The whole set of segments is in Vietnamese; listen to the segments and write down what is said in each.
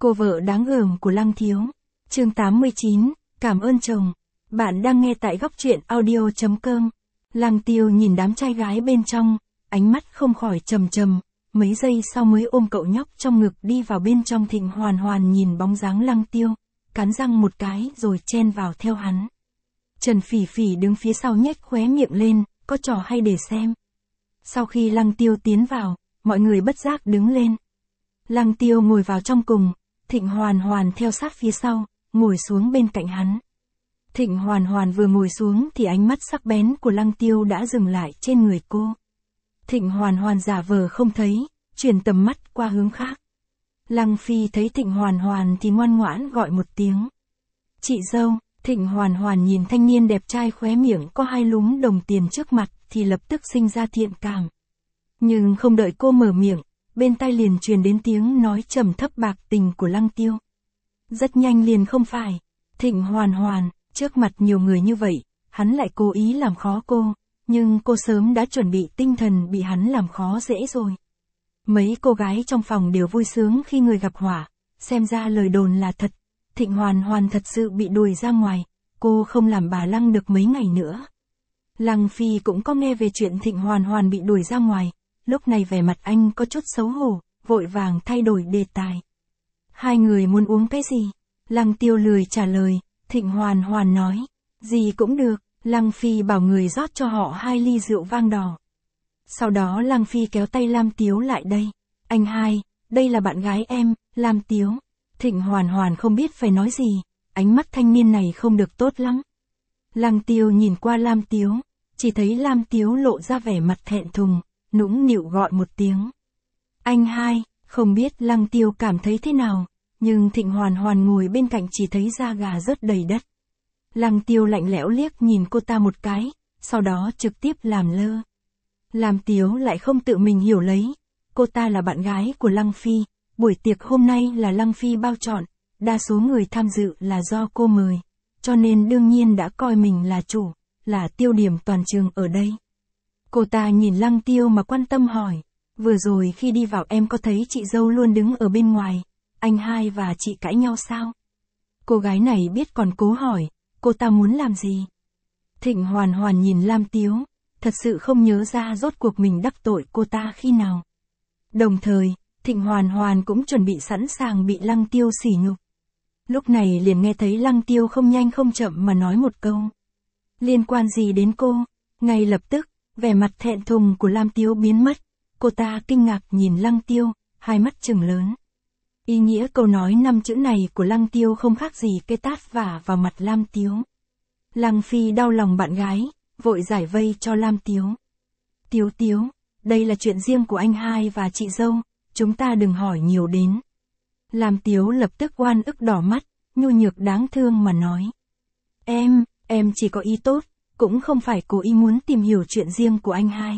Cô vợ đáng gờm của Lăng Thiếu. Chương 89, cảm ơn chồng. Bạn đang nghe tại góc truyện audio.com. Lăng Tiêu nhìn đám trai gái bên trong, ánh mắt không khỏi trầm trầm, mấy giây sau mới ôm cậu nhóc trong ngực đi vào bên trong. Thịnh Hoàn Hoàn nhìn bóng dáng Lăng Tiêu, cắn răng một cái rồi chen vào theo hắn. Trần Phỉ Phỉ đứng phía sau nhếch khóe miệng lên, có trò hay để xem. Sau khi Lăng Tiêu tiến vào, mọi người bất giác đứng lên. Lăng Tiêu ngồi vào trong cùng, Thịnh Hoàn Hoàn theo sát phía sau, ngồi xuống bên cạnh hắn. Thịnh Hoàn Hoàn vừa ngồi xuống thì ánh mắt sắc bén của Lăng Tiêu đã dừng lại trên người cô. Thịnh Hoàn Hoàn giả vờ không thấy, chuyển tầm mắt qua hướng khác. Lăng Phi thấy Thịnh Hoàn Hoàn thì ngoan ngoãn gọi một tiếng. Chị dâu. Thịnh Hoàn Hoàn nhìn thanh niên đẹp trai khóe miệng có 2 lúm đồng tiền trước mặt thì lập tức sinh ra thiện cảm. Nhưng không đợi cô mở miệng, bên tai liền truyền đến tiếng nói trầm thấp bạc tình của Lăng Tiêu. Rất nhanh liền không phải. Thịnh Hoàn Hoàn, trước mặt nhiều người như vậy, hắn lại cố ý làm khó cô, nhưng cô sớm đã chuẩn bị tinh thần bị hắn làm khó dễ rồi. Mấy cô gái trong phòng đều vui sướng khi người gặp họa, xem ra lời đồn là thật. Thịnh Hoàn Hoàn thật sự bị đuổi ra ngoài, cô không làm bà Lăng được mấy ngày nữa. Lăng Phi cũng có nghe về chuyện Thịnh Hoàn Hoàn bị đuổi ra ngoài, lúc này vẻ mặt anh có chút xấu hổ, vội vàng thay đổi đề tài. Hai người muốn uống cái gì? Lăng Tiêu lười trả lời, Thịnh Hoàn Hoàn nói, gì cũng được. Lăng Phi bảo người rót cho họ 2 ly rượu vang đỏ. Sau đó Lăng Phi kéo tay Lam Tiếu lại đây. Anh hai, đây là bạn gái em, Lam Tiếu. Thịnh Hoàn Hoàn không biết phải nói gì, ánh mắt thanh niên này không được tốt lắm. Lăng Tiêu nhìn qua Lam Tiếu, chỉ thấy Lam Tiếu lộ ra vẻ mặt thẹn thùng, nũng nịu gọi một tiếng. Anh hai, không biết Lăng Tiêu cảm thấy thế nào, nhưng Thịnh Hoàn Hoàn ngồi bên cạnh chỉ thấy da gà rớt đầy đất. Lăng Tiêu lạnh lẽo liếc nhìn cô ta một cái, sau đó trực tiếp làm lơ. Lam Tiếu lại không tự mình hiểu lấy, cô ta là bạn gái của Lăng Phi. Buổi tiệc hôm nay là Lăng Phi bao chọn, đa số người tham dự là do cô mời, cho nên đương nhiên đã coi mình là chủ, là tiêu điểm toàn trường ở đây. Cô ta nhìn Lăng Tiêu mà quan tâm hỏi, vừa rồi khi đi vào em có thấy chị dâu luôn đứng ở bên ngoài, anh hai và chị cãi nhau sao? Cô gái này biết còn cố hỏi, cô ta muốn làm gì? Thịnh Hoàn Hoàn nhìn Lam Tiếu, thật sự không nhớ ra rốt cuộc mình đắc tội cô ta khi nào. Đồng thời, Thịnh Hoàn Hoàn cũng chuẩn bị sẵn sàng bị Lăng Tiêu sỉ nhục. Lúc này liền nghe thấy Lăng Tiêu không nhanh không chậm mà nói một câu. Liên quan gì đến cô? Ngay lập tức, vẻ mặt thẹn thùng của Lam Tiếu biến mất. Cô ta kinh ngạc nhìn Lăng Tiêu, hai mắt trừng lớn. Ý nghĩa câu nói 5 chữ này của Lăng Tiêu không khác gì cái tát vả vào mặt Lam Tiếu. Lăng Phi đau lòng bạn gái, vội giải vây cho Lam Tiếu. Tiếu Tiếu, đây là chuyện riêng của anh hai và chị dâu. Chúng ta đừng hỏi nhiều đến. Lam Tiếu lập tức oan ức đỏ mắt, nhu nhược đáng thương mà nói. Em chỉ có ý tốt, cũng không phải cố ý muốn tìm hiểu chuyện riêng của anh hai.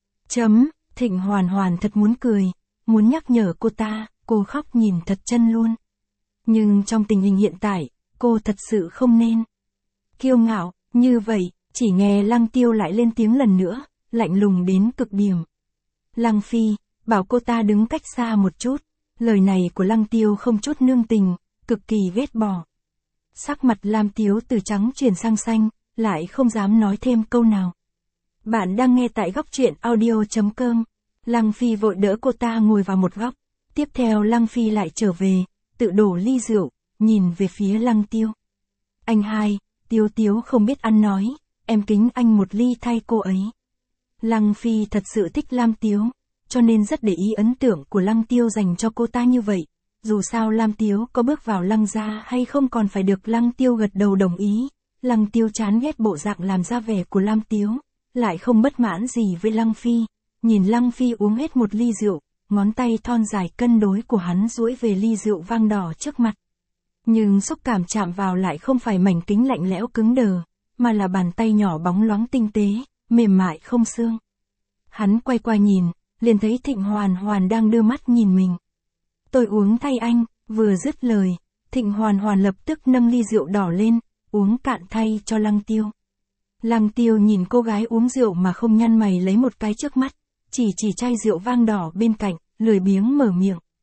Thịnh Hoàn Hoàn thật muốn cười, muốn nhắc nhở cô ta, cô khóc nhìn thật chân luôn. Nhưng trong tình hình hiện tại, cô thật sự không nên kiêu ngạo, như vậy, chỉ nghe Lăng Tiêu lại lên tiếng lần nữa, lạnh lùng đến cực điểm. Lăng Phi, bảo cô ta đứng cách xa một chút, lời này của Lăng Tiêu không chút nương tình, cực kỳ ghét bỏ. Sắc mặt Lam Tiếu từ trắng chuyển sang xanh, lại không dám nói thêm câu nào. Bạn đang nghe tại góc truyện audio.com. Lăng Phi vội đỡ cô ta ngồi vào một góc, tiếp theo Lăng Phi lại trở về, tự đổ ly rượu, nhìn về phía Lăng Tiêu. Anh hai, Tiếu Tiếu không biết ăn nói, em kính anh một ly thay cô ấy. Lăng Phi thật sự thích Lam Tiếu, cho nên rất để ý ấn tượng của Lăng Tiêu dành cho cô ta như vậy. Dù sao Lam Tiếu có bước vào Lăng gia hay không còn phải được Lăng Tiêu gật đầu đồng ý. Lăng Tiêu chán ghét bộ dạng làm ra vẻ của Lam Tiếu, lại không bất mãn gì với Lăng Phi. Nhìn Lăng Phi uống hết một ly rượu, ngón tay thon dài cân đối của hắn duỗi về ly rượu vang đỏ trước mặt. Nhưng xúc cảm chạm vào lại không phải mảnh kính lạnh lẽo cứng đờ, mà là bàn tay nhỏ bóng loáng tinh tế, mềm mại không xương. Hắn quay qua nhìn, liền thấy Thịnh Hoàn Hoàn đang đưa mắt nhìn mình. Tôi uống thay anh, vừa dứt lời, Thịnh Hoàn Hoàn lập tức nâng ly rượu đỏ lên, uống cạn thay cho Lăng Tiêu. Lăng Tiêu nhìn cô gái uống rượu mà không nhăn mày lấy một cái trước mắt, chỉ chai rượu vang đỏ bên cạnh, lười biếng mở miệng.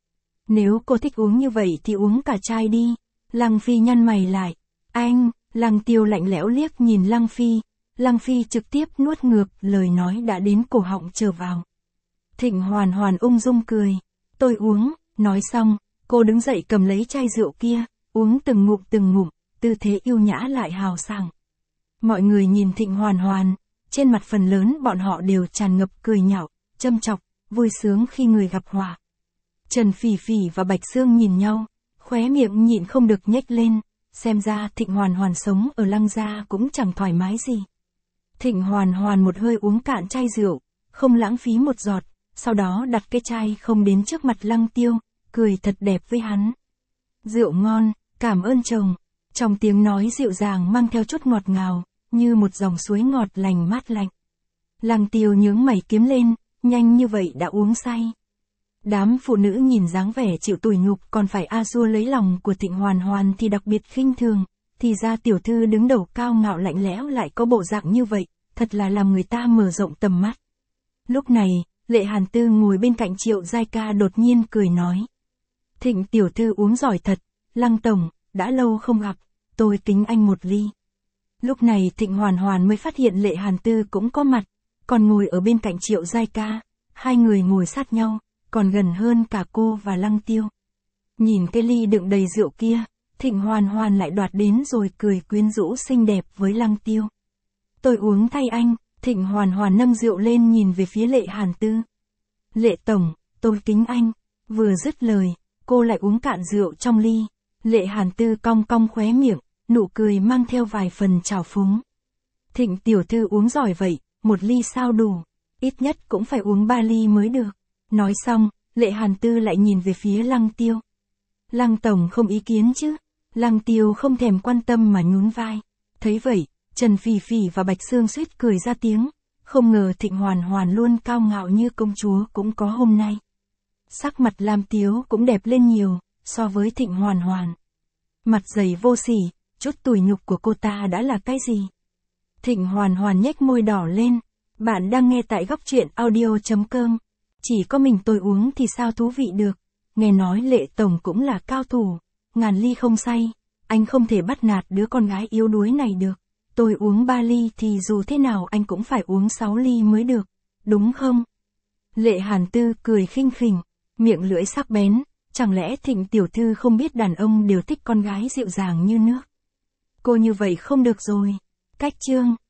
Nếu cô thích uống như vậy thì uống cả chai đi. Lăng Phi nhăn mày lại. Anh, Lăng Tiêu lạnh lẽo liếc nhìn Lăng Phi. Lăng Phi trực tiếp nuốt ngược lời nói đã đến cổ họng trở vào. Thịnh Hoàn Hoàn ung dung cười. Tôi uống, nói xong, cô đứng dậy cầm lấy chai rượu kia, uống từng ngụm, tư thế yêu nhã lại hào sảng. Mọi người nhìn Thịnh Hoàn Hoàn, trên mặt phần lớn bọn họ đều tràn ngập cười nhạo, châm chọc, vui sướng khi người gặp họa. Trần Phỉ Phỉ và Bạch Sương nhìn nhau, khóe miệng nhịn không được nhếch lên, xem ra Thịnh Hoàn Hoàn sống ở Lăng gia cũng chẳng thoải mái gì. Thịnh Hoàn Hoàn một hơi uống cạn chai rượu, không lãng phí một giọt, sau đó đặt cái chai không đến trước mặt Lăng Tiêu, cười thật đẹp với hắn. Rượu ngon, cảm ơn chồng. Trong tiếng nói dịu dàng mang theo chút ngọt ngào, như một dòng suối ngọt lành mát lạnh. Lăng Tiêu nhướng mày kiếm lên, nhanh như vậy đã uống say. Đám phụ nữ nhìn dáng vẻ chịu tủi nhục còn phải a dua lấy lòng của Thịnh Hoàn Hoàn thì đặc biệt khinh thường, thì ra tiểu thư đứng đầu cao ngạo lạnh lẽo lại có bộ dạng như vậy, thật là làm người ta mở rộng tầm mắt. Lúc này, Lệ Hàn Tư ngồi bên cạnh Triệu Giai Ca đột nhiên cười nói. Thịnh tiểu thư uống giỏi thật, Lăng tổng, đã lâu không gặp, tôi kính anh một ly. Lúc này Thịnh Hoàn Hoàn mới phát hiện Lệ Hàn Tư cũng có mặt, còn ngồi ở bên cạnh Triệu Giai Ca, hai người ngồi sát nhau, còn gần hơn cả cô và Lăng Tiêu. Nhìn cái ly đựng đầy rượu kia, Thịnh Hoàn Hoàn lại đoạt đến rồi cười quyến rũ xinh đẹp với Lăng Tiêu. Tôi uống thay anh. Thịnh Hoàn Hoàn nâng rượu lên nhìn về phía Lệ Hàn Tư. Lệ tổng, tôi kính anh. Vừa dứt lời, cô lại uống cạn rượu trong ly. Lệ Hàn Tư cong cong khóe miệng, nụ cười mang theo vài phần trào phúng. Thịnh tiểu thư uống giỏi vậy, một ly sao đủ, ít nhất cũng phải uống 3 ly mới được. Nói xong, Lệ Hàn Tư lại nhìn về phía Lăng Tiêu. Lăng tổng không ý kiến chứ? Lăng Tiêu không thèm quan tâm mà nhún vai. Thấy vậy, Trần Phỉ Phỉ và Bạch Sương suýt cười ra tiếng, không ngờ Thịnh Hoàn Hoàn luôn cao ngạo như công chúa cũng có hôm nay. Sắc mặt Lam Tiếu cũng đẹp lên nhiều, so với Thịnh Hoàn Hoàn. Mặt dày vô sỉ, chút tủi nhục của cô ta đã là cái gì? Thịnh Hoàn Hoàn nhếch môi đỏ lên, bạn đang nghe tại góc truyện audio.com. Chỉ có mình tôi uống thì sao thú vị được, nghe nói Lệ tổng cũng là cao thủ, ngàn ly không say, anh không thể bắt nạt đứa con gái yếu đuối này được. Tôi uống 3 ly thì dù thế nào anh cũng phải uống 6 ly mới được, đúng không? Lệ Hàn Tư cười khinh khỉnh, miệng lưỡi sắc bén, chẳng lẽ Thịnh tiểu thư không biết đàn ông đều thích con gái dịu dàng như nước? Cô như vậy không được rồi. Cách chương